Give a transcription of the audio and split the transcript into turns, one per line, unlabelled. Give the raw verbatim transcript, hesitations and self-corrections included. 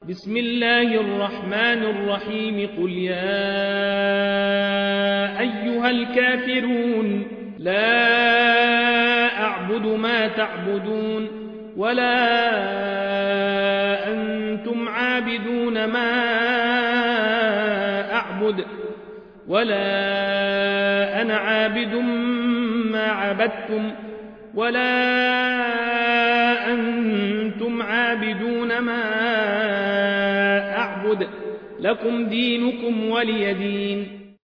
بسم الله الرحمن الرحيم قل يا أيها الكافرون لا أعبد ما تعبدون ولا أنتم عابدون ما أعبد ولا أنا عابد ما عبدتم ولا أنتم عابدون ما أعبد لكم دينكم ولي دين.